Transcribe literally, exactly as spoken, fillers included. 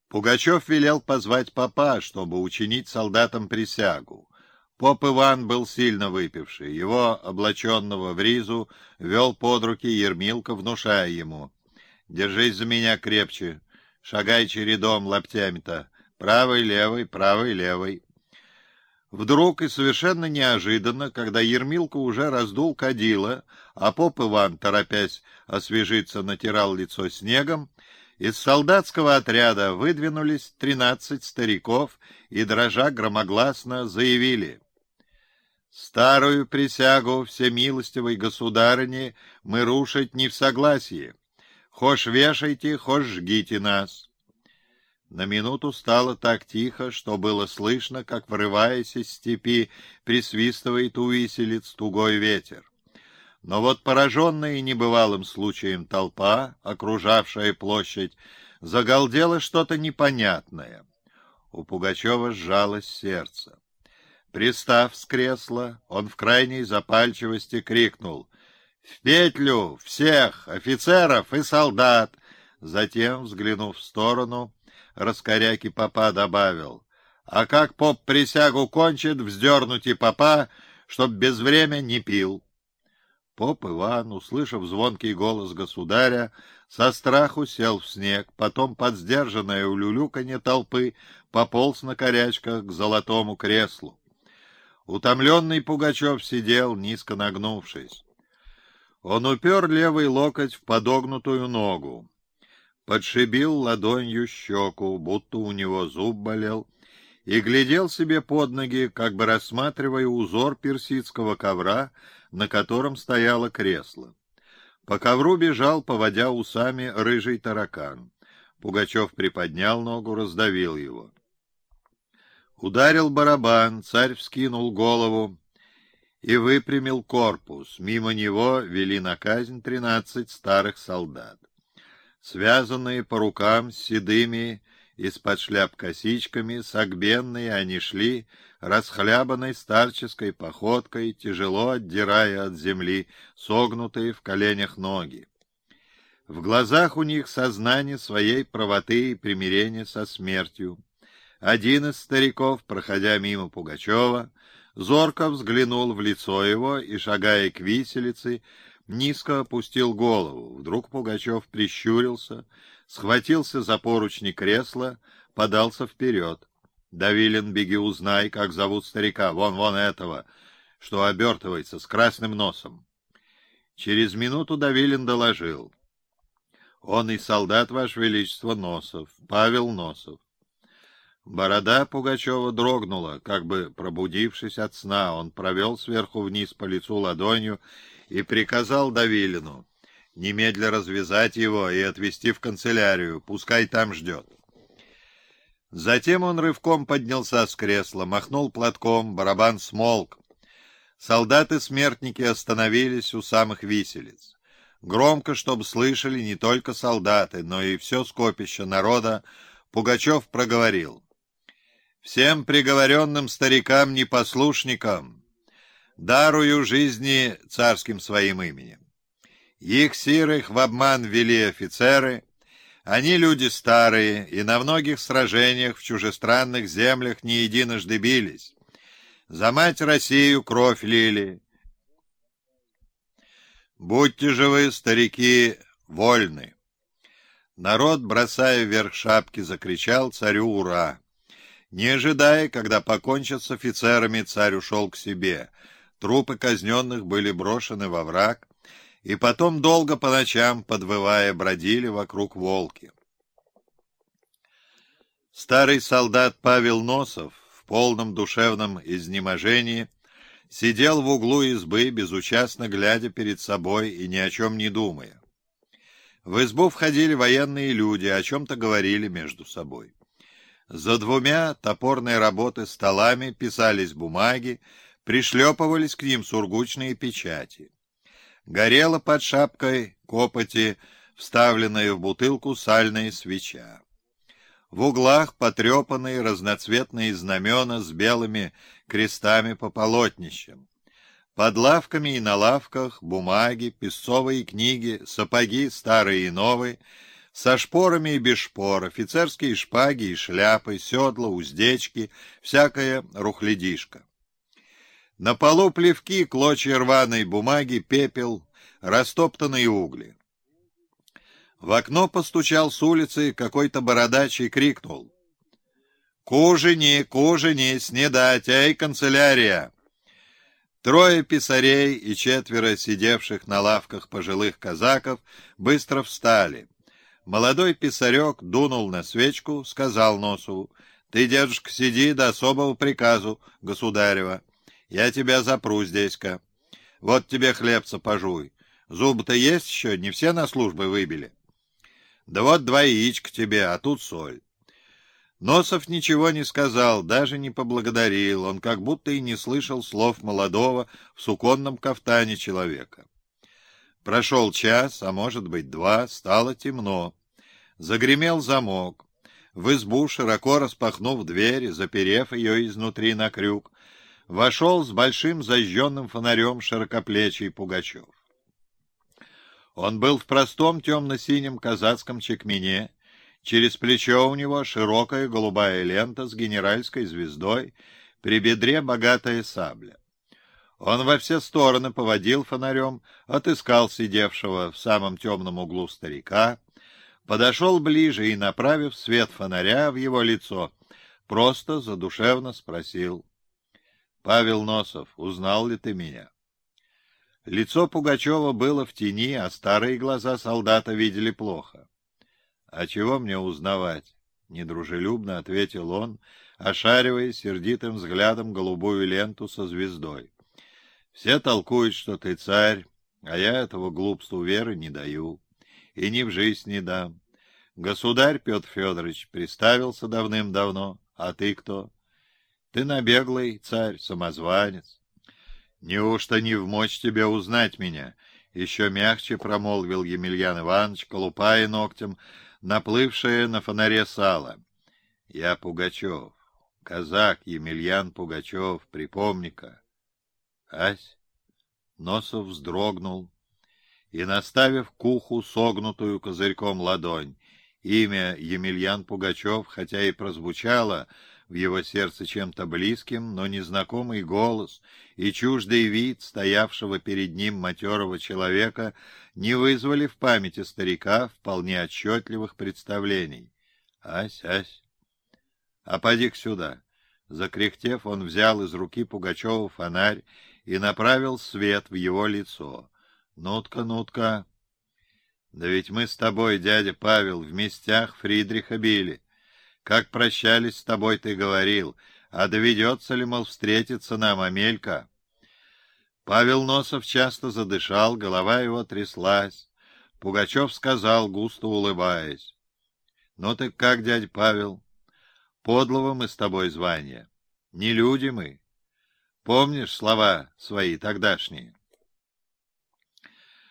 Пугачев велел позвать попа, чтобы учинить солдатам присягу. Поп Иван был сильно выпивший. Его, облаченного в ризу, вел под руки Ермилка, внушая ему: «Держись за меня крепче, шагай чередом локтями-то, правый, левый, правый, левый». Вдруг и совершенно неожиданно, когда Ермилка уже раздул кадила, а поп Иван, торопясь освежиться, натирал лицо снегом, из солдатского отряда выдвинулись тринадцать стариков и, дрожа громогласно, заявили: «Старую присягу всемилостивой государыни мы рушить не в согласии. Хошь вешайте, хошь жгите нас». На минуту стало так тихо, что было слышно, как, вырываясь из степи, присвистывает у виселиц тугой ветер. Но вот пораженная небывалым случаем толпа, окружавшая площадь, загалдела что-то непонятное. У Пугачева сжалось сердце. Пристав с кресла, он в крайней запальчивости крикнул: «В петлю! Всех! Офицеров и солдат!» Затем, взглянув в сторону, раскоряки попа добавил: «А как поп присягу кончит, вздернуть и попа, чтоб без время не пил». Поп Иван, услышав звонкий голос государя, со страху сел в снег, потом под сдержанное улюлюканье толпы пополз на корячках к золотому креслу. Утомленный Пугачев сидел, низко нагнувшись. Он упер левый локоть в подогнутую ногу, подшибил ладонью щеку, будто у него зуб болел, и глядел себе под ноги, как бы рассматривая узор персидского ковра, на котором стояло кресло. По ковру бежал, поводя усами, рыжий таракан. Пугачев приподнял ногу, раздавил его. Ударил барабан, царь вскинул голову и выпрямил корпус. Мимо него вели на казнь тринадцать старых солдат. Связанные по рукам с седыми из-под шляп косичками, согбенные, они шли расхлябанной старческой походкой, тяжело отдирая от земли согнутые в коленях ноги. В глазах у них сознание своей правоты и примирения со смертью. Один из стариков, проходя мимо Пугачева, зорко взглянул в лицо его и, шагая к виселице, низко опустил голову. Вдруг Пугачев прищурился, схватился за поручни кресла, подался вперед. «Давилин, беги, узнай, как зовут старика, вон-вон этого, что обертывается, с красным носом». Через минуту Давилин доложил: «Он и солдат, ваше величество, Носов, Павел Носов». Борода Пугачева дрогнула, как бы пробудившись от сна. Он провел сверху вниз по лицу ладонью и приказал Давилину немедля развязать его и отвезти в канцелярию, пускай там ждет. Затем он рывком поднялся с кресла, махнул платком, барабан смолк. Солдаты-смертники остановились у самых виселиц. Громко, чтобы слышали не только солдаты, но и все скопище народа, Пугачев проговорил: «Всем приговоренным старикам-непослушникам дарую жизни царским своим именем. Их сирых в обман ввели офицеры, они люди старые и на многих сражениях в чужестранных землях не единожды бились. За мать Россию кровь лили. Будьте же вы, старики, вольны». Народ, бросая вверх шапки, закричал царю «Ура!». Не ожидая, когда покончат с офицерами, царь ушел к себе. Трупы казненных были брошены во враг, и потом долго по ночам, подвывая, бродили вокруг волки. Старый солдат Павел Носов в полном душевном изнеможении сидел в углу избы, безучастно глядя перед собой и ни о чем не думая. В избу входили военные люди, о чем-то говорили между собой. За двумя топорной работы столами писались бумаги, пришлепывались к ним сургучные печати. Горела под шапкой копоти, вставленная в бутылку сальная свеча. В углах потрепанные разноцветные знамена с белыми крестами по полотнищам. Под лавками и на лавках бумаги, песцовые книги, сапоги старые и новые, Со шпорами и без шпор, офицерские шпаги и шляпы, седла, уздечки, всякая рухлядишка. На полу плевки, клочья рваной бумаги, пепел, растоптанные угли. В окно постучал с улицы какой-то бородач и крикнул: «К ужине, к ужине, снедать, эй, канцелярия!» Трое писарей и четверо сидевших на лавках пожилых казаков быстро встали. Молодой писарек дунул на свечку, сказал Носову: «Ты, дедушка, сиди до особого приказу государева. Я тебя запру здесь-ка. Вот тебе хлебца пожуй. Зубы-то есть еще, не все на службы выбили. Да вот два яичка тебе, а тут соль». Носов ничего не сказал, даже не поблагодарил, он как будто и не слышал слов молодого в суконном кафтане человека. Прошел час, а может быть два, стало темно. Загремел замок. В избу, широко распахнув дверь, заперев ее изнутри на крюк, вошел с большим зажженным фонарем широкоплечий Пугачев. Он был в простом темно-синем казацком чекмене, через плечо у него широкая голубая лента с генеральской звездой, при бедре богатая сабля. Он во все стороны поводил фонарем, отыскал сидевшего в самом темном углу старика, подошел ближе и, направив свет фонаря в его лицо, просто задушевно спросил: «Павел Носов, узнал ли ты меня?» Лицо Пугачева было в тени, а старые глаза солдата видели плохо. «А чего мне узнавать?» — недружелюбно ответил он, ошаривая сердитым взглядом голубую ленту со звездой. «Все толкуют, что ты царь, а я этого глупству веры не даю и ни в жизнь не дам. Государь Петр Федорович приставился давным-давно, а ты кто? Ты набеглый царь, самозванец. Неужто не вмочь тебе узнать меня?» — еще мягче промолвил Емельян Иванович, колупая ногтем наплывшее на фонаре сало. «Я Пугачев, казак Емельян Пугачев, припомни-ка». «Ась?» Носов вздрогнул и, наставив к уху согнутую козырьком ладонь, имя Емельян Пугачев, хотя и прозвучало в его сердце чем-то близким, но незнакомый голос и чуждый вид стоявшего перед ним матерого человека не вызвали в памяти старика вполне отчетливых представлений. «Ась, ась! А поди-ка сюда!» Закряхтев, он взял из руки Пугачева фонарь и направил свет в его лицо. «Ну-тка, ну-тка! Да ведь мы с тобой, дядя Павел, в местях Фридриха били. Как прощались с тобой, ты говорил, а доведется ли, мол, встретиться нам, Амелька?» Павел Носов часто задышал, голова его тряслась. Пугачев сказал, густо улыбаясь: «Ну ты как, дядя Павел? Подлого мы с тобой звания. Не люди мы. Помнишь слова свои тогдашние?»